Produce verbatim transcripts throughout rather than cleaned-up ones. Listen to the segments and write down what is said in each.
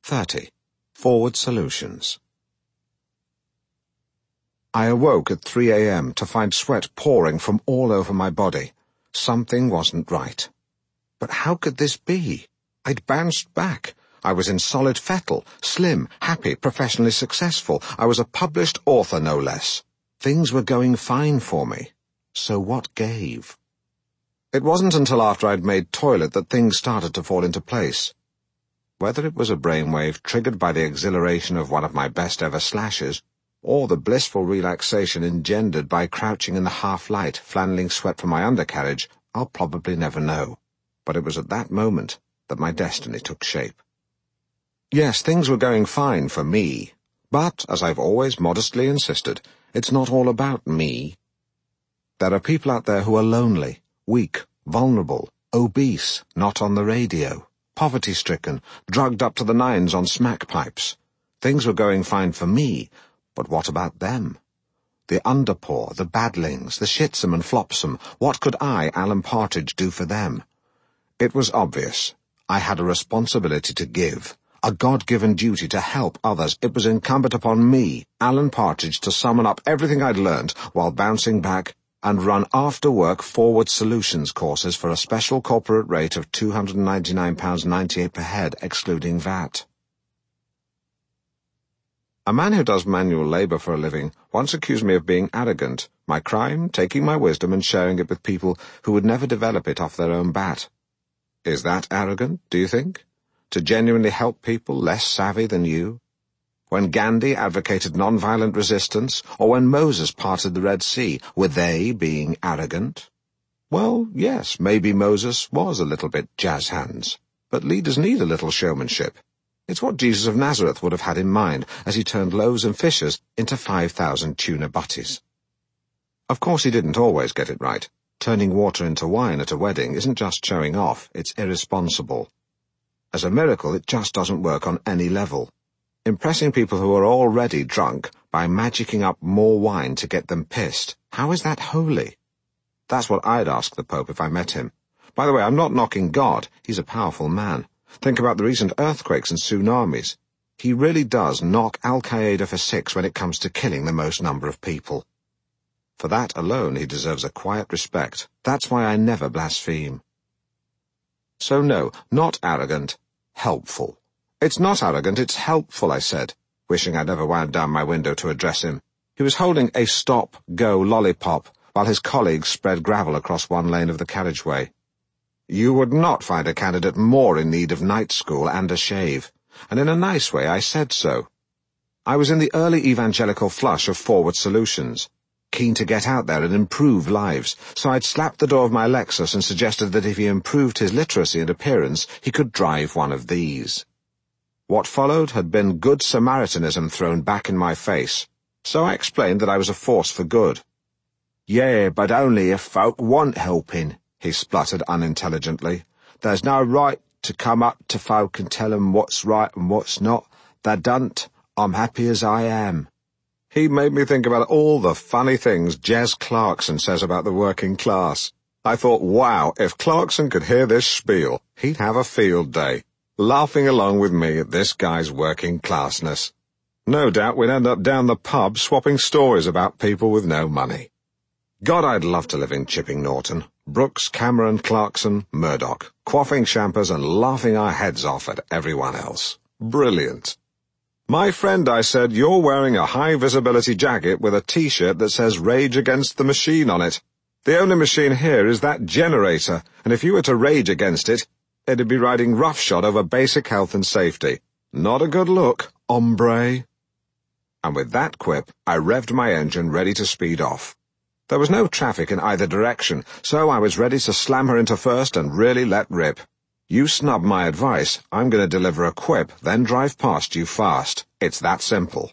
thirty. Forward Solutions. I awoke at three a m to find sweat pouring from all over my body. Something wasn't right. But how could this be? I'd bounced back. I was in solid fettle, slim, happy, professionally successful. I was a published author, no less. Things were going fine for me. So what gave? It wasn't until after I'd made toilet that things started to fall into place. Whether it was a brainwave triggered by the exhilaration of one of my best-ever slashes, or the blissful relaxation engendered by crouching in the half-light, flanneling sweat from my undercarriage, I'll probably never know. But it was at that moment that my destiny took shape. Yes, things were going fine for me, but, as I've always modestly insisted, it's not all about me. There are people out there who are lonely, weak, vulnerable, obese, not on the radio, poverty-stricken, drugged up to the nines on smack pipes. Things were going fine for me, but what about them? The underpoor, the badlings, the shitsome and flopsome, what could I, Alan Partridge, do for them? It was obvious. I had a responsibility to give, a God-given duty to help others. It was incumbent upon me, Alan Partridge, to summon up everything I'd learned while bouncing back and run after-work Forward Solutions courses for a special corporate rate of two hundred ninety-nine pounds ninety-eight per head, excluding V A T. A man who does manual labour for a living once accused me of being arrogant, my crime taking my wisdom and sharing it with people who would never develop it off their own bat. Is that arrogant, do you think? To genuinely help people less savvy than you? When Gandhi advocated non-violent resistance, or when Moses parted the Red Sea, were they being arrogant? Well, yes, maybe Moses was a little bit jazz hands, but leaders need a little showmanship. It's what Jesus of Nazareth would have had in mind as he turned loaves and fishes into five thousand tuna butties. Of course he didn't always get it right. Turning water into wine at a wedding isn't just showing off, it's irresponsible. As a miracle, it just doesn't work on any level. Impressing people who are already drunk by magicking up more wine to get them pissed, how is that holy? That's what I'd ask the Pope if I met him. By the way, I'm not knocking God. He's a powerful man. Think about the recent earthquakes and tsunamis. He really does knock Al-Qaeda for six when it comes to killing the most number of people. For that alone he deserves a quiet respect. That's why I never blaspheme. So no, not arrogant, helpful. It's not arrogant, it's helpful, I said, wishing I'd never wound down my window to address him. He was holding a stop-go lollipop while his colleagues spread gravel across one lane of the carriageway. You would not find a candidate more in need of night school and a shave, and in a nice way I said so. I was in the early evangelical flush of Forward Solutions, keen to get out there and improve lives, so I'd slapped the door of my Lexus and suggested that if he improved his literacy and appearance, he could drive one of these. What followed had been good Samaritanism thrown back in my face, so I explained that I was a force for good. Yeah, but only if folk want helping, he spluttered unintelligently. There's no right to come up to folk and tell 'em what's right and what's not. They don't. I'm happy as I am. He made me think about all the funny things Jez Clarkson says about the working class. I thought, wow, if Clarkson could hear this spiel, he'd have a field day, laughing along with me at this guy's working classness. No doubt we'd end up down the pub swapping stories about people with no money. God, I'd love to live in Chipping Norton. Brooks, Cameron, Clarkson, Murdoch, quaffing champers and laughing our heads off at everyone else. Brilliant. My friend, I said, you're wearing a high-visibility jacket with a T-shirt that says Rage Against the Machine on it. The only machine here is that generator, and if you were to rage against it, it'd be riding roughshod over basic health and safety. Not a good look, hombre. And with that quip, I revved my engine ready to speed off. There was no traffic in either direction, so I was ready to slam her into first and really let rip. You snub my advice, I'm going to deliver a quip, then drive past you fast. It's that simple.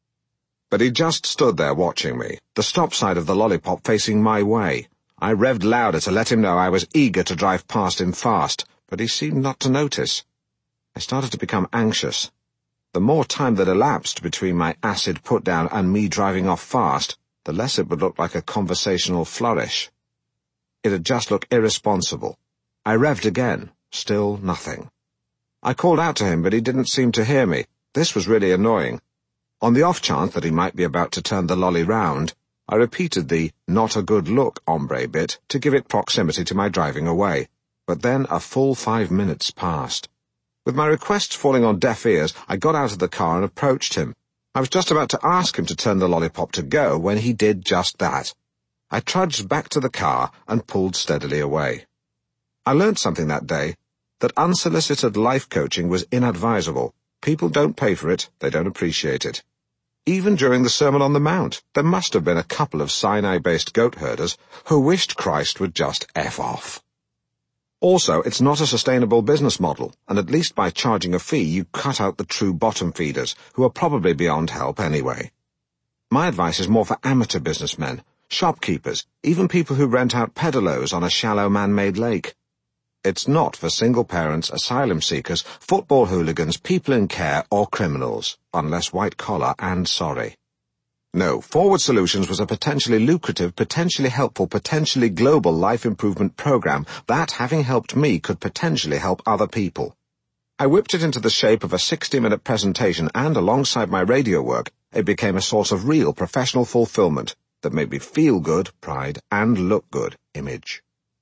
But he just stood there watching me, the stop side of the lollipop facing my way. I revved louder to let him know I was eager to drive past him fast, but he seemed not to notice. I started to become anxious. The more time that elapsed between my acid put-down and me driving off fast, the less it would look like a conversational flourish. It'd just look irresponsible. I revved again. Still nothing. I called out to him, but he didn't seem to hear me. This was really annoying. On the off chance that he might be about to turn the lolly round, I repeated the not a good look ombre bit to give it proximity to my driving away. But then a full five minutes passed. With my requests falling on deaf ears, I got out of the car and approached him. I was just about to ask him to turn the lollipop to go when he did just that. I trudged back to the car and pulled steadily away. I learned something that day, that unsolicited life coaching was inadvisable. People don't pay for it, they don't appreciate it. Even during the Sermon on the Mount, there must have been a couple of Sinai-based goat herders who wished Christ would just F off. Also, it's not a sustainable business model, and at least by charging a fee you cut out the true bottom feeders, who are probably beyond help anyway. My advice is more for amateur businessmen, shopkeepers, even people who rent out pedalos on a shallow man-made lake. It's not for single parents, asylum seekers, football hooligans, people in care, or criminals, unless white-collar and sorry. No, Forward Solutions was a potentially lucrative, potentially helpful, potentially global life improvement program that, having helped me, could potentially help other people. I whipped it into the shape of a sixty-minute presentation, and alongside my radio work, it became a source of real professional fulfillment that made me feel good, pride, and look good, image.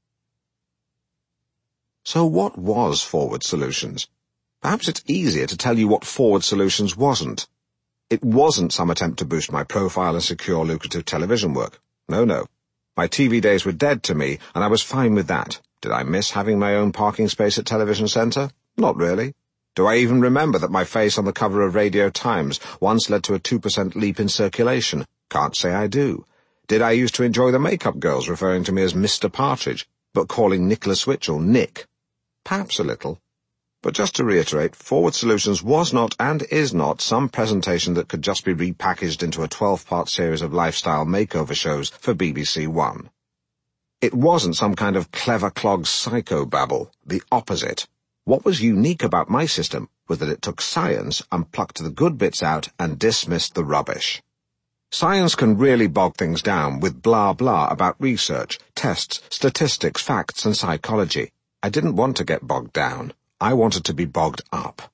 So what was Forward Solutions? Perhaps it's easier to tell you what Forward Solutions wasn't. It wasn't some attempt to boost my profile and secure lucrative television work. No, no. My T V days were dead to me, and I was fine with that. Did I miss having my own parking space at Television Centre? Not really. Do I even remember that my face on the cover of Radio Times once led to a two percent leap in circulation? Can't say I do. Did I used to enjoy the makeup girls referring to me as Mister Partridge, but calling Nicholas Witchell Nick? Perhaps a little. But just to reiterate, Forward Solutions was not and is not some presentation that could just be repackaged into a twelve-part series of lifestyle makeover shows for B B C One. It wasn't some kind of clever clog psychobabble, the opposite. What was unique about my system was that it took science and plucked the good bits out and dismissed the rubbish. Science can really bog things down with blah blah about research, tests, statistics, facts, and psychology. I didn't want to get bogged down. I wanted to be bogged up.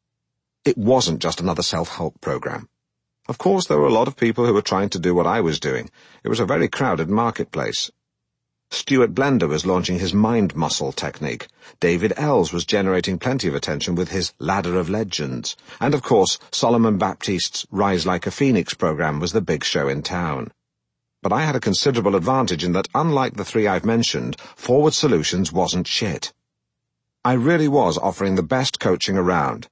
It wasn't just another self-help program. Of course, there were a lot of people who were trying to do what I was doing. It was a very crowded marketplace. Stuart Blender was launching his mind muscle technique. David Ells was generating plenty of attention with his Ladder of Legends. And of course, Solomon Baptiste's Rise Like a Phoenix program was the big show in town. But I had a considerable advantage in that, unlike the three I've mentioned, Forward Solutions wasn't shit. I really was offering the best coaching around.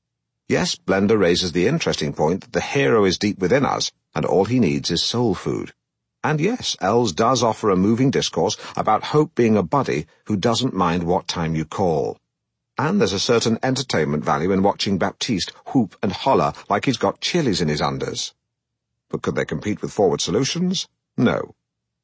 Yes, Blender raises the interesting point that the hero is deep within us, and all he needs is soul food. And yes, Ells does offer a moving discourse about hope being a buddy who doesn't mind what time you call. And there's a certain entertainment value in watching Baptiste whoop and holler like he's got chilies in his unders. But could they compete with Forward Solutions? No.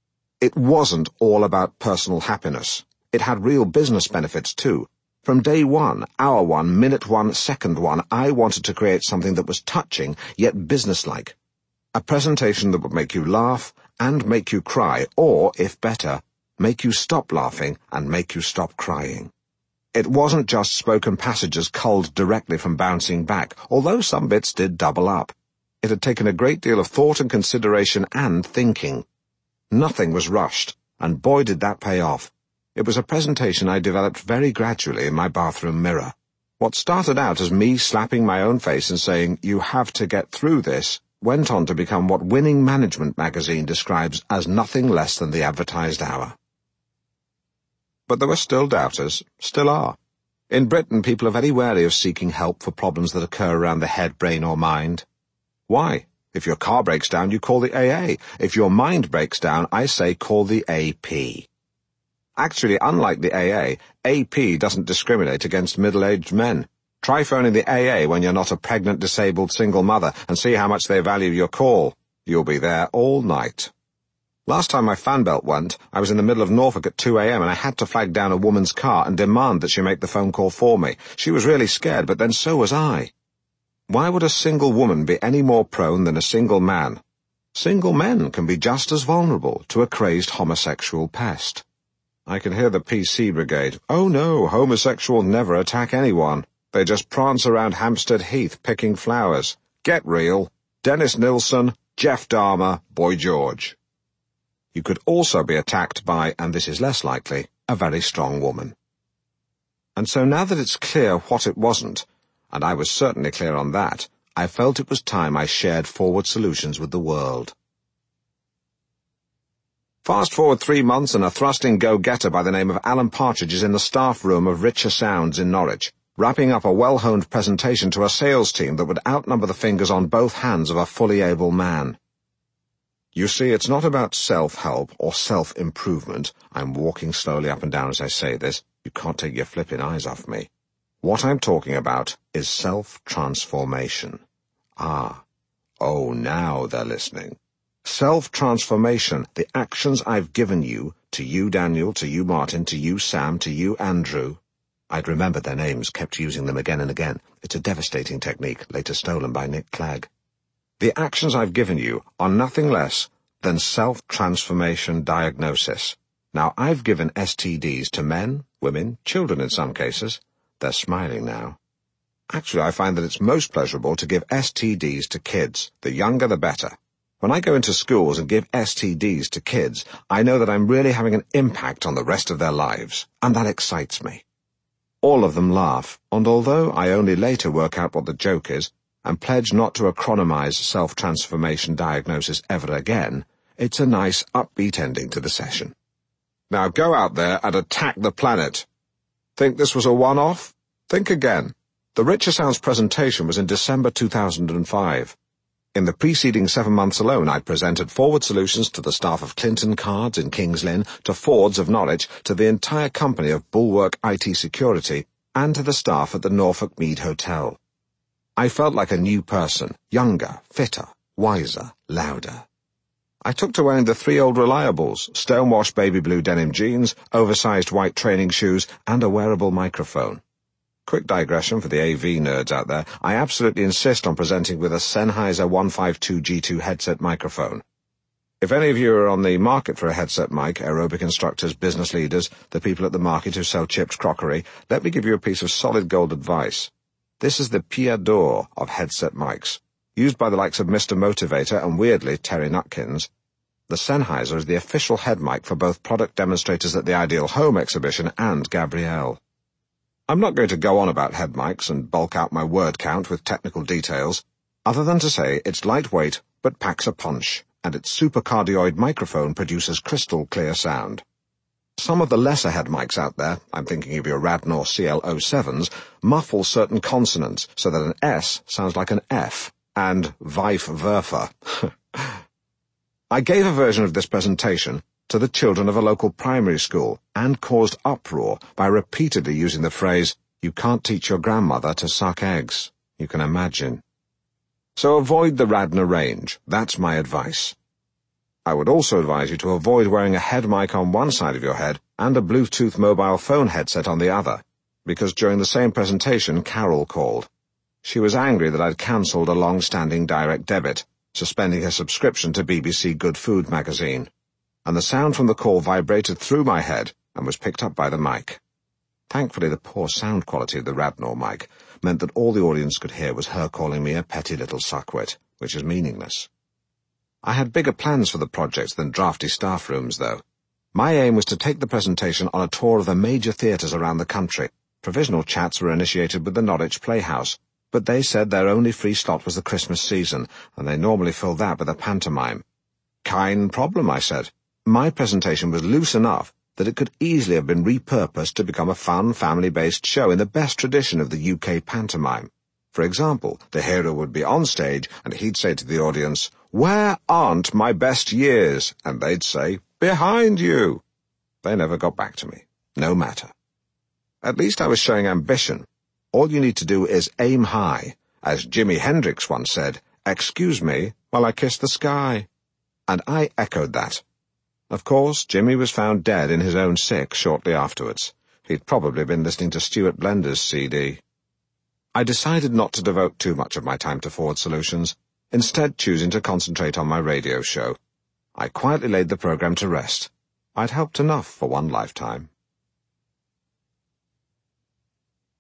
It wasn't all about personal happiness. It had real business benefits too. From day one, hour one, minute one, second one, I wanted to create something that was touching, yet businesslike. A presentation that would make you laugh and make you cry, or, if better, make you stop laughing and make you stop crying. It wasn't just spoken passages culled directly from Bouncing Back, although some bits did double up. It had taken a great deal of thought and consideration and thinking. Nothing was rushed, and boy did that pay off. It was a presentation I developed very gradually in my bathroom mirror. What started out as me slapping my own face and saying, "You have to get through this," went on to become what Winning Management magazine describes as nothing less than the advertised hour. But there were still doubters, still are. In Britain, people are very wary of seeking help for problems that occur around the head, brain, or mind. Why? If your car breaks down, you call the A A. If your mind breaks down, I say call the A P. Actually, unlike the A A, A P doesn't discriminate against middle-aged men. Try phoning the A A when you're not a pregnant, disabled single mother and see how much they value your call. You'll be there all night. Last time my fan belt went, I was in the middle of Norfolk at two a.m. and I had to flag down a woman's car and demand that she make the phone call for me. She was really scared, but then so was I. Why would a single woman be any more prone than a single man? Single men can be just as vulnerable to a crazed homosexual pest. I can hear the P C brigade. Oh no, homosexuals never attack anyone. They just prance around Hampstead Heath picking flowers. Get real. Dennis Nilsson, Jeff Dahmer, Boy George. You could also be attacked by, and this is less likely, a very strong woman. And so now that it's clear what it wasn't, and I was certainly clear on that, I felt it was time I shared Forward Solutions with the world. Fast forward three months and a thrusting go-getter by the name of Alan Partridge is in the staff room of Richer Sounds in Norwich, wrapping up a well-honed presentation to a sales team that would outnumber the fingers on both hands of a fully able man. You see, it's not about self-help or self-improvement. I'm walking slowly up and down as I say this. You can't take your flipping eyes off me. What I'm talking about is self-transformation. Ah. Oh, now they're listening. Self-transformation, the actions I've given you, to you Daniel, to you Martin, to you Sam, to you Andrew. I'd remembered their names, kept using them again and again. It's a devastating technique, later stolen by Nick Clegg. The actions I've given you are nothing less than self-transformation diagnosis. Now, I've given S T Ds to men, women, children in some cases. They're smiling now. Actually, I find that it's most pleasurable to give S T Ds to kids. The younger, the better. When I go into schools and give S T Ds to kids, I know that I'm really having an impact on the rest of their lives, and that excites me. All of them laugh, and although I only later work out what the joke is, and pledge not to acronymize self-transformation diagnosis ever again, it's a nice, upbeat ending to the session. Now go out there and attack the planet. Think this was a one-off? Think again. The Richer Sounds presentation was in December two thousand five. In the preceding seven months alone, I'd presented Forward Solutions to the staff of Clinton Cards in Kings Lynn, to Ford's of Norwich, to the entire company of Bulwark I T Security, and to the staff at the Norfolk Mead Hotel. I felt like a new person, younger, fitter, wiser, louder. I took to wearing the three old reliables, stonewashed baby blue denim jeans, oversized white training shoes, and a wearable microphone. Quick digression for the A V nerds out there, I absolutely insist on presenting with a Sennheiser one fifty-two G two headset microphone. If any of you are on the market for a headset mic, aerobic instructors, business leaders, the people at the market who sell chipped crockery, let me give you a piece of solid gold advice. This is the Pierre d'Or of headset mics, used by the likes of Mister Motivator and, weirdly, Terry Nutkins. The Sennheiser is the official head mic for both product demonstrators at the Ideal Home exhibition and Gabrielle. I'm not going to go on about head mics and bulk out my word count with technical details, other than to say it's lightweight but packs a punch, and its supercardioid microphone produces crystal clear sound. Some of the lesser head mics out there, I'm thinking of your Radnor C L oh sevens, muffle certain consonants so that an S sounds like an F, and vice versa. I gave a version of this presentation to the children of a local primary school and caused uproar by repeatedly using the phrase, "You can't teach your grandmother to suck eggs." You can imagine. So avoid the Radnor range. That's my advice. I would also advise you to avoid wearing a head mic on one side of your head and a Bluetooth mobile phone headset on the other, because during the same presentation, Carol called. She was angry that I'd cancelled a long-standing direct debit, suspending her subscription to B B C Good Food magazine, and the sound from the call vibrated through my head and was picked up by the mic. Thankfully, the poor sound quality of the Radnor mic meant that all the audience could hear was her calling me a petty little suckwit, which is meaningless. I had bigger plans for the project than drafty staff rooms, though. My aim was to take the presentation on a tour of the major theatres around the country. Provisional chats were initiated with the Norwich Playhouse, but they said their only free slot was the Christmas season, and they normally fill that with a pantomime. Kind problem, I said. My presentation was loose enough that it could easily have been repurposed to become a fun, family-based show in the best tradition of the U K pantomime. For example, the hero would be on stage, and he'd say to the audience, "Where aren't my best years?" And they'd say, "Behind you." They never got back to me. No matter. At least I was showing ambition. All you need to do is aim high. As Jimi Hendrix once said, "Excuse me while I kiss the sky." And I echoed that. Of course, Jimmy was found dead in his own sick shortly afterwards. He'd probably been listening to Stuart Blender's C D. I decided not to devote too much of my time to Forward Solutions, instead choosing to concentrate on my radio show. I quietly laid the program to rest. I'd helped enough for one lifetime.